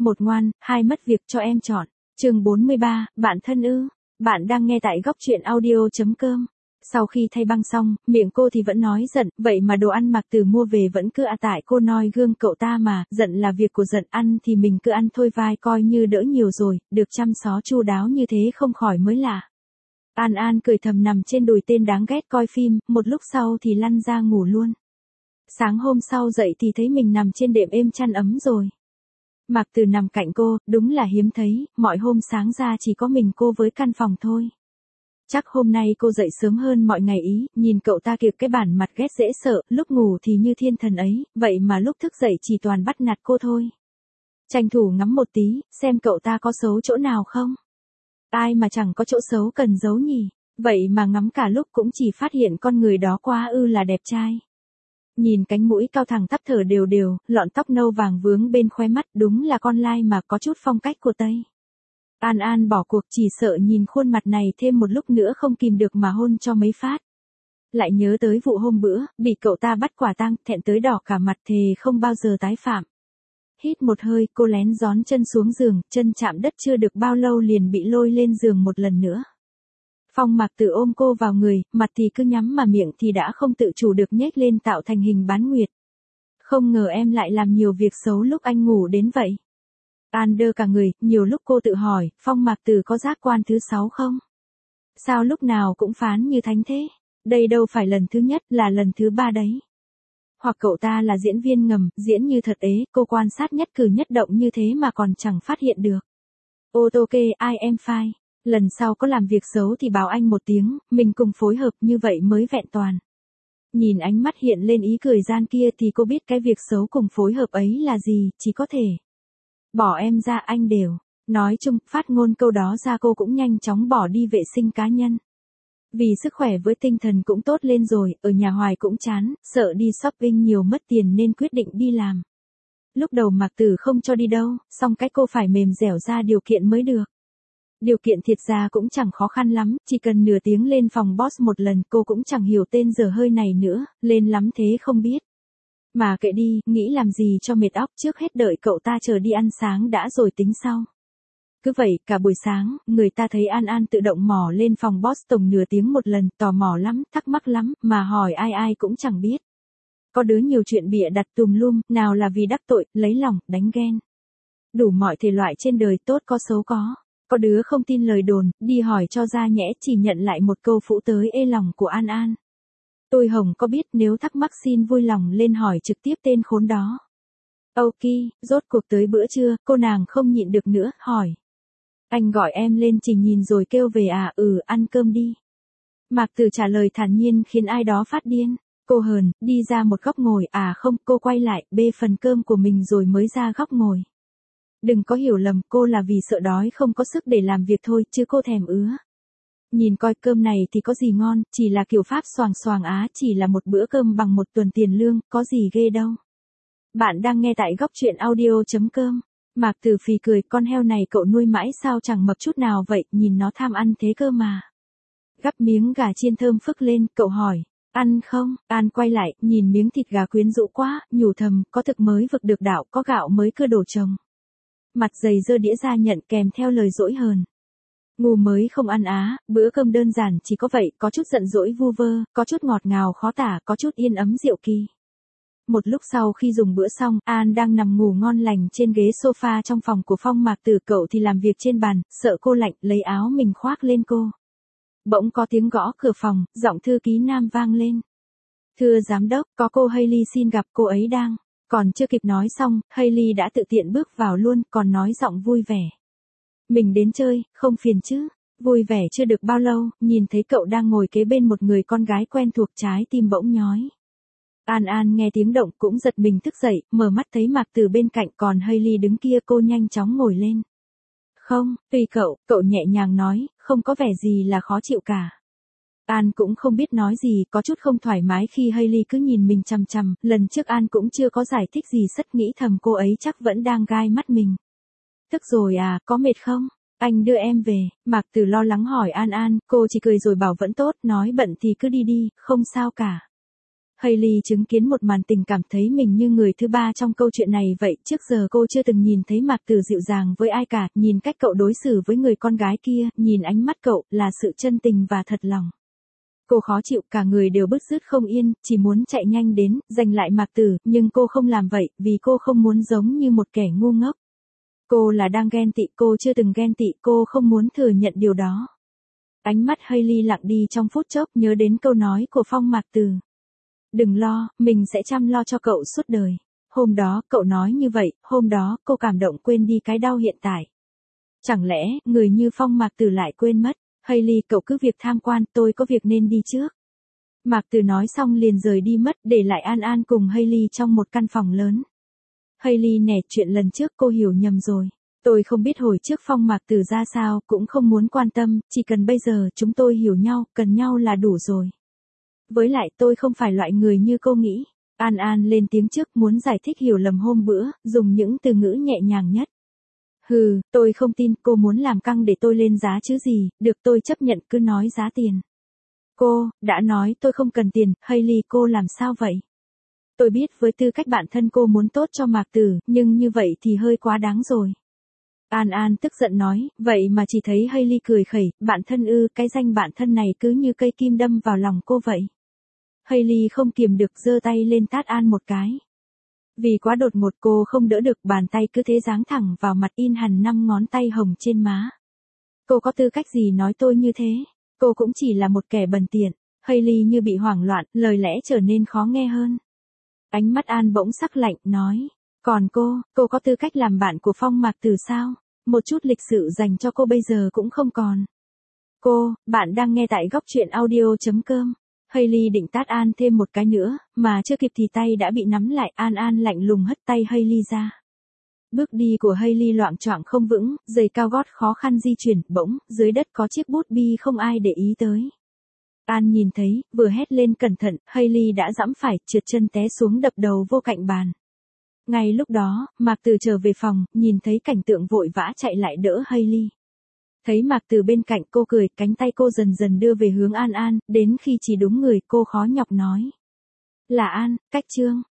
một ngoan, hai mất việc cho em chọn. Chương 43, bạn thân ư? Bạn đang nghe tại góc truyện audio.com. Sau khi thay băng xong, miệng cô thì vẫn nói giận, vậy mà đồ ăn Mạc Tử mua về vẫn cứ tại cô noi gương cậu ta mà, giận là việc của giận, ăn thì mình cứ ăn thôi, vai coi như đỡ nhiều rồi, được chăm xó chu đáo như thế không khỏi mới lạ. An An cười thầm nằm trên đùi tên đáng ghét coi phim, một lúc sau thì lăn ra ngủ luôn. Sáng hôm sau dậy thì thấy mình nằm trên đệm êm chăn ấm rồi. Mạc Tử nằm cạnh cô, đúng là hiếm thấy, mọi hôm sáng ra chỉ có mình cô với căn phòng thôi. Chắc hôm nay cô dậy sớm hơn mọi ngày ý, nhìn cậu ta kìa, cái bản mặt ghét dễ sợ, lúc ngủ thì như thiên thần ấy, vậy mà lúc thức dậy chỉ toàn bắt nạt cô thôi. Tranh thủ ngắm một tí, xem cậu ta có xấu chỗ nào không. Ai mà chẳng có chỗ xấu cần giấu nhỉ, vậy mà ngắm cả lúc cũng chỉ phát hiện con người đó quá ư là đẹp trai. Nhìn cánh mũi cao thẳng thấp thở đều đều, lọn tóc nâu vàng vướng bên khóe mắt, đúng là con lai mà có chút phong cách của Tây. An An bỏ cuộc, chỉ sợ nhìn khuôn mặt này thêm một lúc nữa không kìm được mà hôn cho mấy phát. Lại nhớ tới vụ hôm bữa, bị cậu ta bắt quả tang, thẹn tới đỏ cả mặt, thề không bao giờ tái phạm. Hít một hơi, cô lén gión chân xuống giường, chân chạm đất chưa được bao lâu liền bị lôi lên giường một lần nữa. Phong Mạc Tử ôm cô vào người, mặt thì cứ nhắm mà miệng thì đã không tự chủ được nhếch lên tạo thành hình bán nguyệt. Không ngờ em lại làm nhiều việc xấu lúc anh ngủ đến vậy. An đơ cả người, nhiều lúc cô tự hỏi, Phong Mạc Tử có giác quan thứ 6 không? Sao lúc nào cũng phán như thánh thế? Đây đâu phải lần thứ nhất, là lần thứ 3 đấy. Hoặc cậu ta là diễn viên ngầm, diễn như thật ế, cô quan sát nhất cử nhất động như thế mà còn chẳng phát hiện được. Ok, I am fine. Lần sau có làm việc xấu thì báo anh một tiếng, mình cùng phối hợp, như vậy mới vẹn toàn. Nhìn ánh mắt hiện lên ý cười gian kia thì cô biết cái việc xấu cùng phối hợp ấy là gì, chỉ có thể bỏ em ra anh đều. Nói chung, phát ngôn câu đó ra cô cũng nhanh chóng bỏ đi vệ sinh cá nhân. Vì sức khỏe với tinh thần cũng tốt lên rồi, ở nhà hoài cũng chán, sợ đi shopping nhiều mất tiền nên quyết định đi làm. Lúc đầu Mạc Tử không cho đi đâu, xong cái cô phải mềm dẻo ra điều kiện mới được. Điều kiện thiệt ra cũng chẳng khó khăn lắm, chỉ cần nửa tiếng lên phòng boss một lần, cô cũng chẳng hiểu tên giờ hơi này nữa, lên lắm thế không biết. Mà kệ đi, nghĩ làm gì cho mệt óc, trước hết đợi cậu ta chờ đi ăn sáng đã rồi tính sau. Cứ vậy, cả buổi sáng, người ta thấy An An tự động mò lên phòng boss tổng nửa tiếng một lần, tò mò lắm, thắc mắc lắm, mà hỏi ai ai cũng chẳng biết. Có đứa nhiều chuyện bịa đặt tùm lum, nào là vì đắc tội, lấy lòng, đánh ghen. Đủ mọi thể loại trên đời, tốt có xấu có. Có đứa không tin lời đồn, đi hỏi cho ra nhẽ, chỉ nhận lại một câu phũ tới ê lòng của An An. Tôi Hồng có biết, nếu thắc mắc xin vui lòng lên hỏi trực tiếp tên khốn đó. Ok, rốt cuộc tới bữa trưa, cô nàng không nhịn được nữa, hỏi. Anh gọi em lên trình nhìn rồi kêu về à? Ăn cơm đi. Mạc Tử trả lời thản nhiên khiến ai đó phát điên. Cô hờn, đi ra một góc ngồi, không, cô quay lại, bê phần cơm của mình rồi mới ra góc ngồi. Đừng có hiểu lầm, cô là vì sợ đói không có sức để làm việc thôi, chứ cô thèm ứa. Nhìn coi cơm này thì có gì ngon, chỉ là kiểu Pháp xoàng xoàng chỉ là một bữa cơm bằng một tuần tiền lương, có gì ghê đâu. Bạn đang nghe tại góc truyện audio.com. Mạc Tử phì cười, con heo này cậu nuôi mãi sao chẳng mập chút nào vậy, nhìn nó tham ăn thế cơ mà. Gắp miếng gà chiên thơm phức lên, cậu hỏi, ăn không? An quay lại, nhìn miếng thịt gà quyến rũ quá, nhủ thầm, có thực mới vực được đạo, có gạo mới cưa đổ chồng. Mặt dày dơ đĩa ra nhận kèm theo lời dỗi hờn. Ngu mới không ăn bữa cơm đơn giản chỉ có vậy, có chút giận dỗi vu vơ, có chút ngọt ngào khó tả, có chút yên ấm diệu kỳ. Một lúc sau khi dùng bữa xong, An đang nằm ngủ ngon lành trên ghế sofa trong phòng của Phong Mạc Tử, cậu thì làm việc trên bàn, sợ cô lạnh, lấy áo mình khoác lên cô. Bỗng có tiếng gõ cửa phòng, giọng thư ký nam vang lên. Thưa giám đốc, có cô Hailey xin gặp, cô ấy đang. Còn chưa kịp nói xong, Hailey đã tự tiện bước vào luôn, còn nói giọng vui vẻ. Mình đến chơi, không phiền chứ? Vui vẻ chưa được bao lâu, nhìn thấy cậu đang ngồi kế bên một người con gái quen thuộc, trái tim bỗng nhói. An An nghe tiếng động cũng giật mình thức dậy, mở mắt thấy Mạc Tử bên cạnh, còn Hailey đứng kia, cô nhanh chóng ngồi lên. Không, tùy cậu nhẹ nhàng nói, không có vẻ gì là khó chịu cả. An cũng không biết nói gì, có chút không thoải mái khi Hailey cứ nhìn mình chằm chằm, lần trước An cũng chưa có giải thích gì, sất nghĩ thầm cô ấy chắc vẫn đang gai mắt mình. Tức rồi có mệt không? Anh đưa em về. Mạc Tử lo lắng hỏi An An, cô chỉ cười rồi bảo vẫn tốt, nói bận thì cứ đi đi, không sao cả. Hailey chứng kiến một màn tình cảm thấy mình như người thứ ba trong câu chuyện này vậy, trước giờ cô chưa từng nhìn thấy Mạc Tử dịu dàng với ai cả, nhìn cách cậu đối xử với người con gái kia, nhìn ánh mắt cậu, là sự chân tình và thật lòng. Cô khó chịu, cả người đều bứt rứt không yên, chỉ muốn chạy nhanh đến, giành lại Mạc Tử, nhưng cô không làm vậy, vì cô không muốn giống như một kẻ ngu ngốc. Cô là đang ghen tị, cô chưa từng ghen tị, cô không muốn thừa nhận điều đó. Ánh mắt Hailey lặng đi trong phút chốc, nhớ đến câu nói của Phong Mạc Tử. Đừng lo, mình sẽ chăm lo cho cậu suốt đời. Hôm đó, cậu nói như vậy, hôm đó, cô cảm động quên đi cái đau hiện tại. Chẳng lẽ, người như Phong Mạc Tử lại quên mất? Hailey, cậu cứ việc tham quan, tôi có việc nên đi trước. Mạc Tử nói xong liền rời đi mất, để lại An An cùng Hailey trong một căn phòng lớn. Hailey nè, chuyện lần trước cô hiểu nhầm rồi. Tôi không biết hồi trước Phong Mạc Tử ra sao, cũng không muốn quan tâm, chỉ cần bây giờ chúng tôi hiểu nhau, cần nhau là đủ rồi. Với lại tôi không phải loại người như cô nghĩ. An An lên tiếng trước, muốn giải thích hiểu lầm hôm bữa, dùng những từ ngữ nhẹ nhàng nhất. Hừ, tôi không tin, cô muốn làm căng để tôi lên giá chứ gì, được tôi chấp nhận, cứ nói giá tiền. Cô, đã nói tôi không cần tiền, Hailey, cô làm sao vậy? Tôi biết với tư cách bạn thân cô muốn tốt cho Mạc Tử, nhưng như vậy thì hơi quá đáng rồi. An An tức giận nói, vậy mà chỉ thấy Hailey cười khẩy, bạn thân ư, cái danh bạn thân này cứ như cây kim đâm vào lòng cô vậy. Hailey không kiềm được giơ tay lên tát An một cái. Vì quá đột ngột cô không đỡ được, bàn tay cứ thế giáng thẳng vào mặt, in hẳn 5 ngón tay hồng trên má. Cô có tư cách gì nói tôi như thế? Cô cũng chỉ là một kẻ bần tiện. Hailey như bị hoảng loạn, lời lẽ trở nên khó nghe hơn. Ánh mắt An bỗng sắc lạnh, nói. Còn cô có tư cách làm bạn của Phong Mạc Tử sao? Một chút lịch sự dành cho cô bây giờ cũng không còn. Bạn đang nghe tại góc truyện audio.com. Hailey định tát An thêm một cái nữa, mà chưa kịp thì tay đã bị nắm lại. An lạnh lùng hất tay Hailey ra. Bước đi của Hailey loạng choạng không vững, giày cao gót khó khăn di chuyển, bỗng, dưới đất có chiếc bút bi không ai để ý tới. An nhìn thấy, vừa hét lên cẩn thận, Hailey đã giẫm phải, trượt chân té xuống đập đầu vô cạnh bàn. Ngay lúc đó, Mạc Tử trở về phòng, nhìn thấy cảnh tượng vội vã chạy lại đỡ Hailey. Thấy Mạc Tử bên cạnh, cô cười, cánh tay cô dần dần đưa về hướng An, đến khi chỉ đúng người, cô khó nhọc nói. Là An, cách Trương.